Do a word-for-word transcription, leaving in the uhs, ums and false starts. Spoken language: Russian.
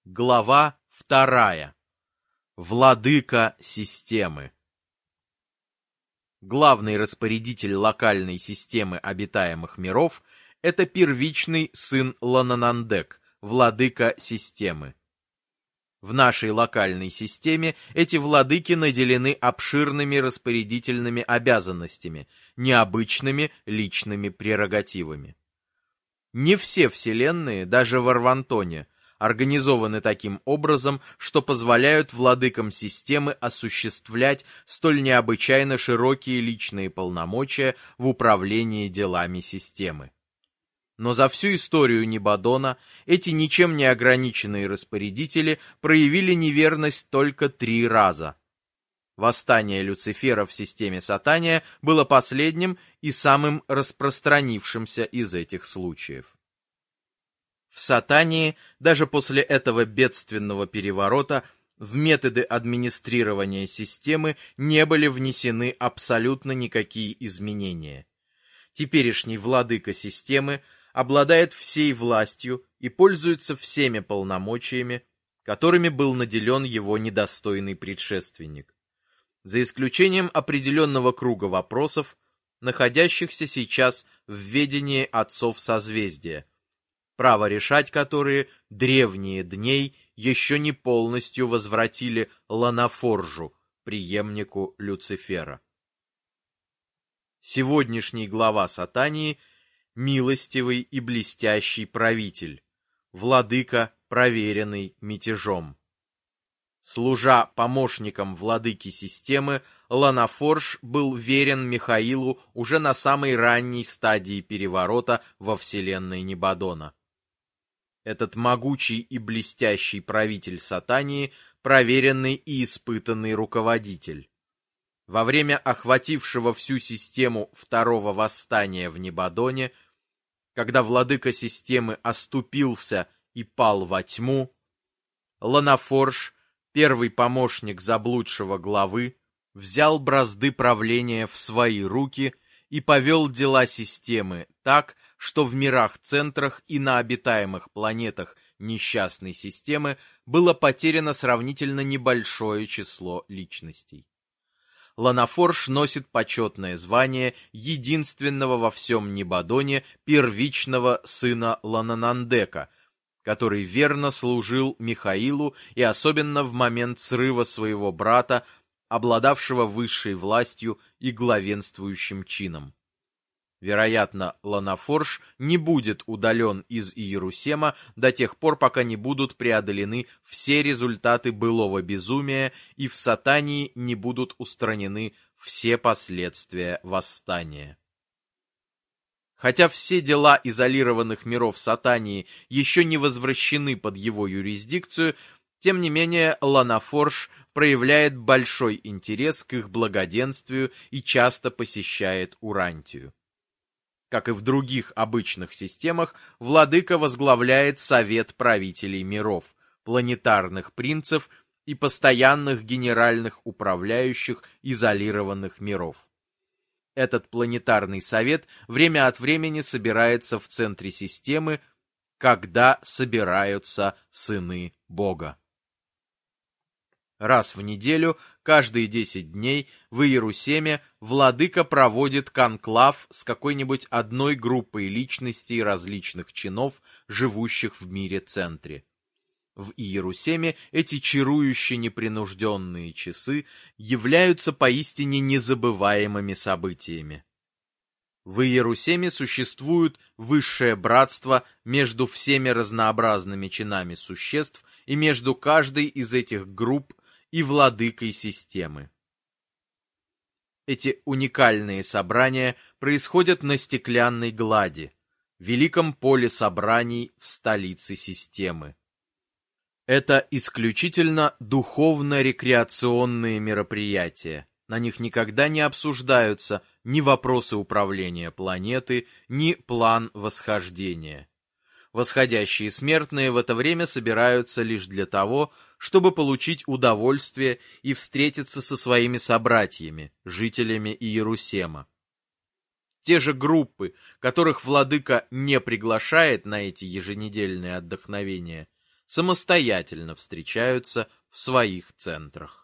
Глава вторая. Владыка системы. Главный распорядитель локальной системы обитаемых миров – это первичный сын Лананандек, владыка системы. В нашей локальной системе эти владыки наделены обширными распорядительными обязанностями, необычными личными прерогативами. Не все вселенные, даже в Арвантоне, организованы таким образом, что позволяют владыкам системы осуществлять столь необычайно широкие личные полномочия в управлении делами системы. Но за всю историю Нибадона эти ничем не ограниченные распорядители проявили неверность только три раза. Восстание Люцифера в системе Сатания было последним и самым распространившимся из этих случаев. В Сатании даже после этого бедственного переворота в методы администрирования системы не были внесены абсолютно никакие изменения. Теперешний владыка системы обладает всей властью и пользуется всеми полномочиями, которыми был наделен его недостойный предшественник. За исключением определенного круга вопросов, находящихся сейчас в ведении отцов созвездия, право решать которые древние дней еще не полностью возвратили Ланафоржу, преемнику Люцифера. Сегодняшний глава Сатании – милостивый и блестящий правитель, владыка, проверенный мятежом. Служа помощником владыки системы, Ланафорж был верен Михаилу уже на самой ранней стадии переворота во вселенной Нибадона. Этот могучий и блестящий правитель Сатании – проверенный и испытанный руководитель. Во время охватившего всю систему второго восстания в Нибадоне, когда владыка системы оступился и пал во тьму, Ланафорж, первый помощник заблудшего главы, взял бразды правления в свои руки и повел дела системы так, что в мирах-центрах и на обитаемых планетах несчастной системы было потеряно сравнительно небольшое число личностей. Ланафорж носит почетное звание единственного во всем Нибадоне первичного сына Лананандека, который верно служил Михаилу и особенно в момент срыва своего брата, обладавшего высшей властью и главенствующим чином. Вероятно, Ланафорж не будет удален из Иерусема до тех пор, пока не будут преодолены все результаты былого безумия и в Сатании не будут устранены все последствия восстания. Хотя все дела изолированных миров Сатании еще не возвращены под его юрисдикцию, тем не менее Ланафорж проявляет большой интерес к их благоденствию и часто посещает Урантию. Как и в других обычных системах, владыка возглавляет Совет правителей миров, планетарных принцев и постоянных генеральных управляющих изолированных миров. Этот планетарный совет время от времени собирается в центре системы, когда собираются сыны Бога. Раз в неделю, каждые десять дней, в Иерусеме владыка проводит конклав с какой-нибудь одной группой личностей различных чинов, живущих в мире-центре. В Иерусеме эти чарующе непринужденные часы являются поистине незабываемыми событиями. В Иерусеме существует высшее братство между всеми разнообразными чинами существ и между каждой из этих групп и владыкой системы. Эти уникальные собрания происходят на стеклянной глади, великом поле собраний в столице системы. Это исключительно духовно-рекреационные мероприятия. На них никогда не обсуждаются ни вопросы управления планеты, ни план восхождения. Восходящие смертные в это время собираются лишь для того, чтобы получить удовольствие и встретиться со своими собратьями, жителями Иерусема. Те же группы, которых владыка не приглашает на эти еженедельные отдохновения, самостоятельно встречаются в своих центрах.